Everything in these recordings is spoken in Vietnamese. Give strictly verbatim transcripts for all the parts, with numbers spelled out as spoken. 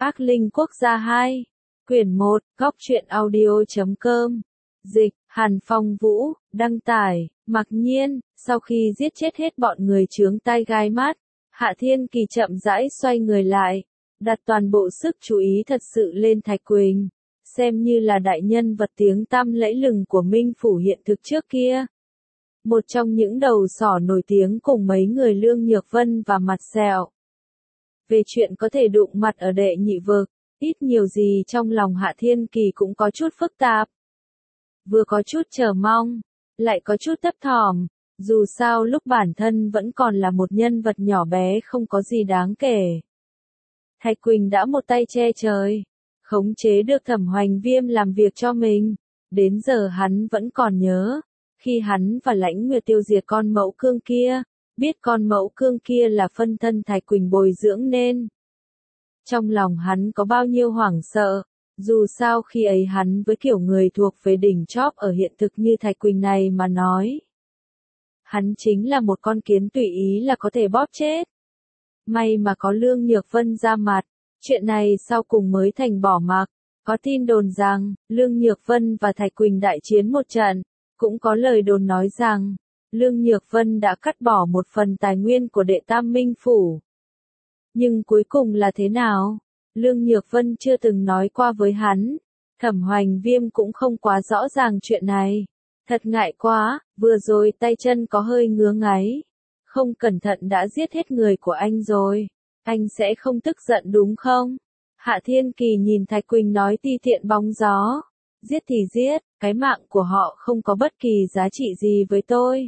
Ác Linh Quốc gia hai. Quyển một, góc truyện audio chấm com. Dịch, Hàn Phong Vũ, đăng tải, Mặc Nhiên. Sau khi giết chết hết bọn người chướng tai gai mắt, Hạ Thiên Kỳ chậm rãi xoay người lại, đặt toàn bộ sức chú ý thật sự lên Thạch Quỳnh, xem như là đại nhân vật tiếng tăm lẫy lừng của Minh Phủ hiện thực trước kia. Một trong những đầu sỏ nổi tiếng cùng mấy người Lương Nhược Vân và Mặt Sẹo. Về chuyện có thể đụng mặt ở đệ nhị vực, ít nhiều gì trong lòng Hạ Thiên Kỳ cũng có chút phức tạp. Vừa có chút chờ mong, lại có chút thấp thỏm, dù sao lúc bản thân vẫn còn là một nhân vật nhỏ bé không có gì đáng kể. Thạch Quỳnh đã một tay che trời, khống chế được Thẩm Hoành Viêm làm việc cho mình, đến giờ hắn vẫn còn nhớ, khi hắn và Lãnh Nguyệt tiêu diệt con mẫu cương kia, biết con mẫu cương kia là phân thân Thạch Quỳnh bồi dưỡng nên. Trong lòng hắn có bao nhiêu hoảng sợ, dù sao khi ấy hắn với kiểu người thuộc về đỉnh chóp ở hiện thực như Thạch Quỳnh này mà nói. Hắn chính là một con kiến tùy ý là có thể bóp chết. May mà có Lương Nhược Vân ra mặt, chuyện này sau cùng mới thành bỏ mặc. Có tin đồn rằng, Lương Nhược Vân và Thạch Quỳnh đại chiến một trận, cũng có lời đồn nói rằng, Lương Nhược Vân đã cắt bỏ một phần tài nguyên của đệ tam Minh Phủ. Nhưng cuối cùng là thế nào? Lương Nhược Vân chưa từng nói qua với hắn. Thẩm Hoành Viêm cũng không quá rõ ràng chuyện này. Thật ngại quá, vừa rồi tay chân có hơi ngứa ngáy. Không cẩn thận đã giết hết người của anh rồi. Anh sẽ không tức giận đúng không? Hạ Thiên Kỳ nhìn Thạch Quỳnh nói ti tiện bóng gió. Giết thì giết, cái mạng của họ không có bất kỳ giá trị gì với tôi.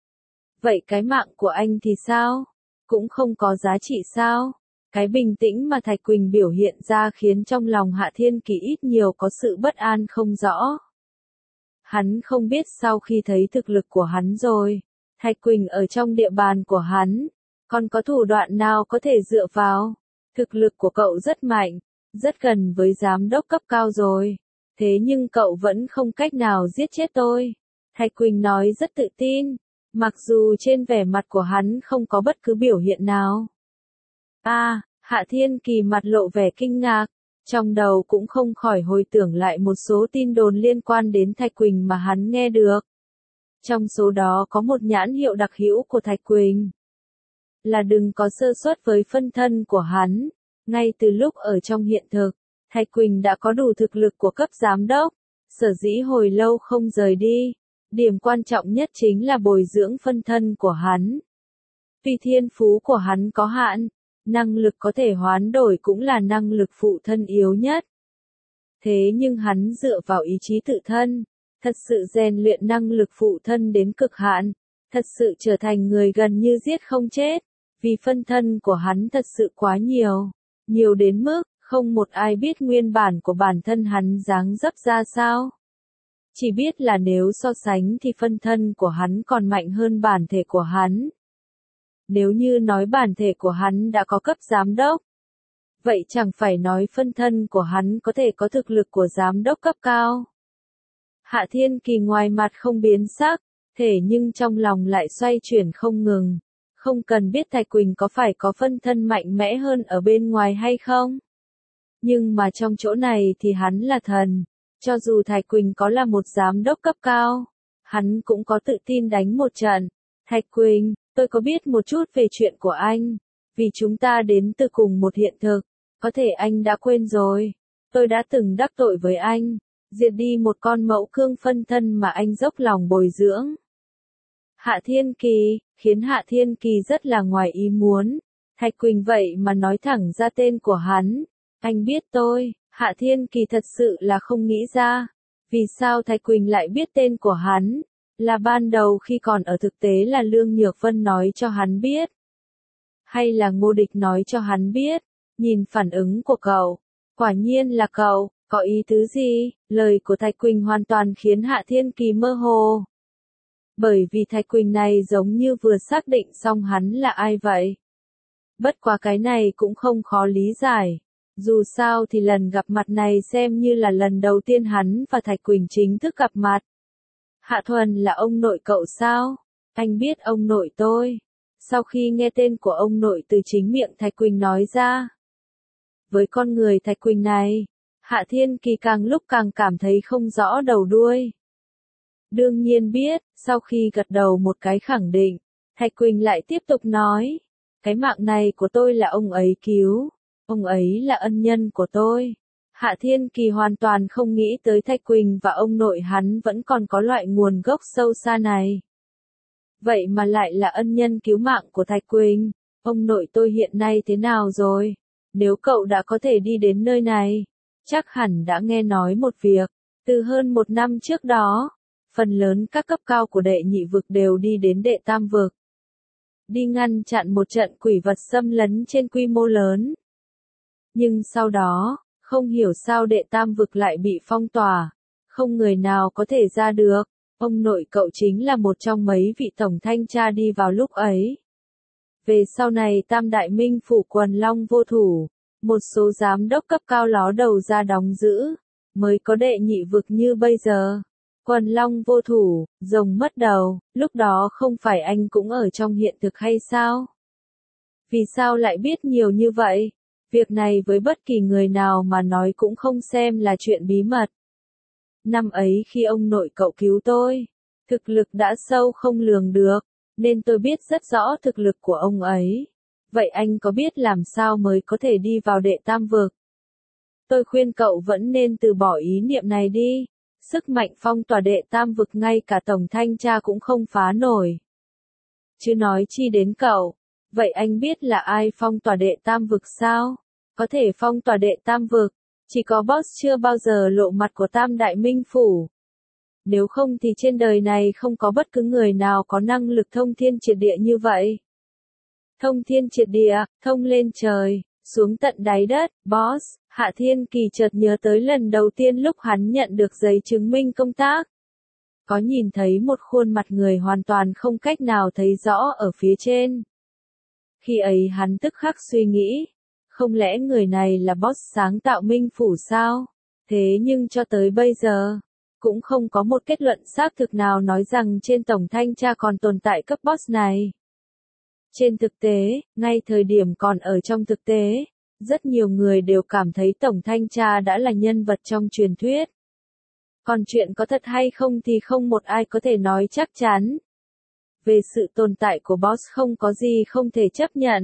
Vậy cái mạng của anh thì sao? Cũng không có giá trị sao? Cái bình tĩnh mà Thạch Quỳnh biểu hiện ra khiến trong lòng Hạ Thiên Kỳ ít nhiều có sự bất an không rõ. Hắn không biết sau khi thấy thực lực của hắn rồi, Thạch Quỳnh ở trong địa bàn của hắn, còn có thủ đoạn nào có thể dựa vào. Thực lực của cậu rất mạnh, rất gần với giám đốc cấp cao rồi, thế nhưng cậu vẫn không cách nào giết chết tôi. Thạch Quỳnh nói rất tự tin, mặc dù trên vẻ mặt của hắn không có bất cứ biểu hiện nào. A, à, Hạ Thiên Kỳ mặt lộ vẻ kinh ngạc, trong đầu cũng không khỏi hồi tưởng lại một số tin đồn liên quan đến Thạch Quỳnh mà hắn nghe được. Trong số đó có một nhãn hiệu đặc hữu của Thạch Quỳnh, là đừng có sơ suất với phân thân của hắn. Ngay từ lúc ở trong hiện thực, Thạch Quỳnh đã có đủ thực lực của cấp giám đốc, sở dĩ hồi lâu không rời đi. Điểm quan trọng nhất chính là bồi dưỡng phân thân của hắn. Tuy thiên phú của hắn có hạn, năng lực có thể hoán đổi cũng là năng lực phụ thân yếu nhất. Thế nhưng hắn dựa vào ý chí tự thân, thật sự rèn luyện năng lực phụ thân đến cực hạn, thật sự trở thành người gần như giết không chết, vì phân thân của hắn thật sự quá nhiều, nhiều đến mức, không một ai biết nguyên bản của bản thân hắn dáng dấp ra sao. Chỉ biết là nếu so sánh thì phân thân của hắn còn mạnh hơn bản thể của hắn. Nếu như nói bản thể của hắn đã có cấp giám đốc, vậy chẳng phải nói phân thân của hắn có thể có thực lực của giám đốc cấp cao. Hạ Thiên Kỳ ngoài mặt không biến sắc, thể nhưng trong lòng lại xoay chuyển không ngừng. Không cần biết Thạch Quỳnh có phải có phân thân mạnh mẽ hơn ở bên ngoài hay không. Nhưng mà trong chỗ này thì hắn là thần. Cho dù Thạch Quỳnh có là một giám đốc cấp cao, hắn cũng có tự tin đánh một trận. Thạch Quỳnh, tôi có biết một chút về chuyện của anh, vì chúng ta đến từ cùng một hiện thực, có thể anh đã quên rồi. Tôi đã từng đắc tội với anh, diệt đi một con mẫu cương phân thân mà anh dốc lòng bồi dưỡng. Hạ Thiên Kỳ, khiến Hạ Thiên Kỳ rất là ngoài ý muốn. Thạch Quỳnh vậy mà nói thẳng ra tên của hắn. Anh biết tôi. Hạ Thiên Kỳ thật sự là không nghĩ ra, vì sao Thạch Quỳnh lại biết tên của hắn, là ban đầu khi còn ở thực tế là Lương Nhược Vân nói cho hắn biết, hay là Ngô Địch nói cho hắn biết. Nhìn phản ứng của cậu, quả nhiên là cậu, có ý tứ gì? Lời của Thạch Quỳnh hoàn toàn khiến Hạ Thiên Kỳ mơ hồ, bởi vì Thạch Quỳnh này giống như vừa xác định xong hắn là ai vậy. Bất quá cái này cũng không khó lý giải. Dù sao thì lần gặp mặt này xem như là lần đầu tiên hắn và Thạch Quỳnh chính thức gặp mặt. Hạ Thuần là ông nội cậu sao? Anh biết ông nội tôi. Sau khi nghe tên của ông nội từ chính miệng Thạch Quỳnh nói ra. Với con người Thạch Quỳnh này, Hạ Thiên Kỳ càng lúc càng cảm thấy không rõ đầu đuôi. Đương nhiên biết, sau khi gật đầu một cái khẳng định, Thạch Quỳnh lại tiếp tục nói, cái mạng này của tôi là ông ấy cứu, ông ấy là ân nhân của tôi. Hạ Thiên Kỳ hoàn toàn không nghĩ tới Thạch Quỳnh và ông nội hắn vẫn còn có loại nguồn gốc sâu xa này. Vậy mà lại là ân nhân cứu mạng của Thạch Quỳnh, ông nội tôi hiện nay thế nào rồi? Nếu cậu đã có thể đi đến nơi này, chắc hẳn đã nghe nói một việc, từ hơn một năm trước đó, phần lớn các cấp cao của đệ nhị vực đều đi đến đệ tam vực. Đi ngăn chặn một trận quỷ vật xâm lấn trên quy mô lớn. Nhưng sau đó, không hiểu sao đệ tam vực lại bị phong tỏa, không người nào có thể ra được, ông nội cậu chính là một trong mấy vị tổng thanh tra đi vào lúc ấy. Về sau này Tam Đại Minh Phủ Quần Long vô thủ, một số giám đốc cấp cao ló đầu ra đóng giữ, mới có đệ nhị vực như bây giờ. Quần Long vô thủ, rồng mất đầu, lúc đó không phải anh cũng ở trong hiện thực hay sao? Vì sao lại biết nhiều như vậy? Việc này với bất kỳ người nào mà nói cũng không xem là chuyện bí mật. Năm ấy khi ông nội cậu cứu tôi, thực lực đã sâu không lường được, nên tôi biết rất rõ thực lực của ông ấy. Vậy anh có biết làm sao mới có thể đi vào đệ tam vực? Tôi khuyên cậu vẫn nên từ bỏ ý niệm này đi. Sức mạnh phong tỏa đệ tam vực ngay cả tổng thanh tra cũng không phá nổi. Chứ nói chi đến cậu. Vậy anh biết là ai phong tỏa đệ tam vực sao? Có thể phong tỏa đệ tam vực, chỉ có boss chưa bao giờ lộ mặt của Tam Đại Minh Phủ. Nếu không thì trên đời này không có bất cứ người nào có năng lực thông thiên triệt địa như vậy. Thông thiên triệt địa, thông lên trời, xuống tận đáy đất, boss. Hạ Thiên Kỳ chợt nhớ tới lần đầu tiên lúc hắn nhận được giấy chứng minh công tác. Có nhìn thấy một khuôn mặt người hoàn toàn không cách nào thấy rõ ở phía trên. Khi ấy hắn tức khắc suy nghĩ, không lẽ người này là boss sáng tạo Minh Phủ sao? Thế nhưng cho tới bây giờ, cũng không có một kết luận xác thực nào nói rằng trên tổng thanh tra còn tồn tại cấp boss này. Trên thực tế, ngay thời điểm còn ở trong thực tế, rất nhiều người đều cảm thấy tổng thanh tra đã là nhân vật trong truyền thuyết. Còn chuyện có thật hay không thì không một ai có thể nói chắc chắn. Về sự tồn tại của boss không có gì không thể chấp nhận.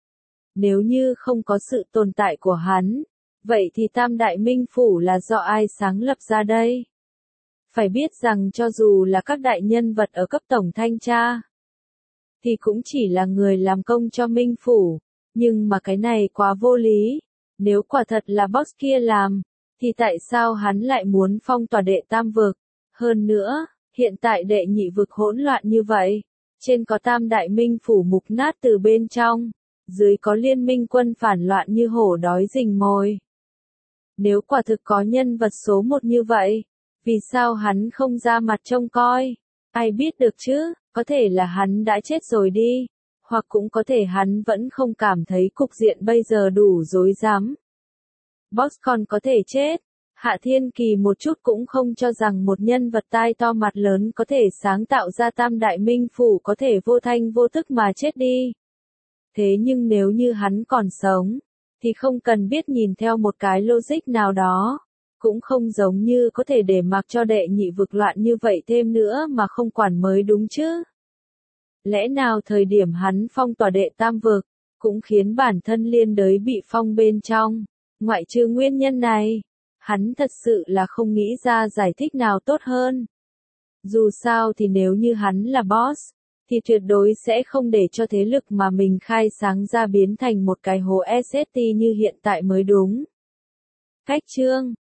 Nếu như không có sự tồn tại của hắn, vậy thì Tam Đại Minh Phủ là do ai sáng lập ra đây? Phải biết rằng cho dù là các đại nhân vật ở cấp tổng thanh tra, thì cũng chỉ là người làm công cho Minh Phủ. Nhưng mà cái này quá vô lý. Nếu quả thật là boss kia làm, thì tại sao hắn lại muốn phong tỏa đệ tam vực? Hơn nữa, hiện tại đệ nhị vực hỗn loạn như vậy. Trên có Tam Đại Minh Phủ mục nát từ bên trong. Dưới có liên minh quân phản loạn như hổ đói rình mồi. Nếu quả thực có nhân vật số một như vậy, vì sao hắn không ra mặt trông coi? Ai biết được chứ, có thể là hắn đã chết rồi đi. Hoặc cũng có thể hắn vẫn không cảm thấy cục diện bây giờ đủ rối rắm. Boss còn có thể chết. Hạ Thiên Kỳ một chút cũng không cho rằng một nhân vật tai to mặt lớn có thể sáng tạo ra Tam Đại Minh Phủ có thể vô thanh vô tức mà chết đi. Thế nhưng nếu như hắn còn sống, thì không cần biết nhìn theo một cái logic nào đó. Cũng không giống như có thể để mặc cho đệ nhị vực loạn như vậy thêm nữa mà không quản mới đúng chứ. Lẽ nào thời điểm hắn phong tỏa đệ tam vực, cũng khiến bản thân liên đới bị phong bên trong, ngoại trừ nguyên nhân này, hắn thật sự là không nghĩ ra giải thích nào tốt hơn. Dù sao thì nếu như hắn là boss, thì tuyệt đối sẽ không để cho thế lực mà mình khai sáng ra biến thành một cái hố ét ét tê như hiện tại mới đúng. Cách chương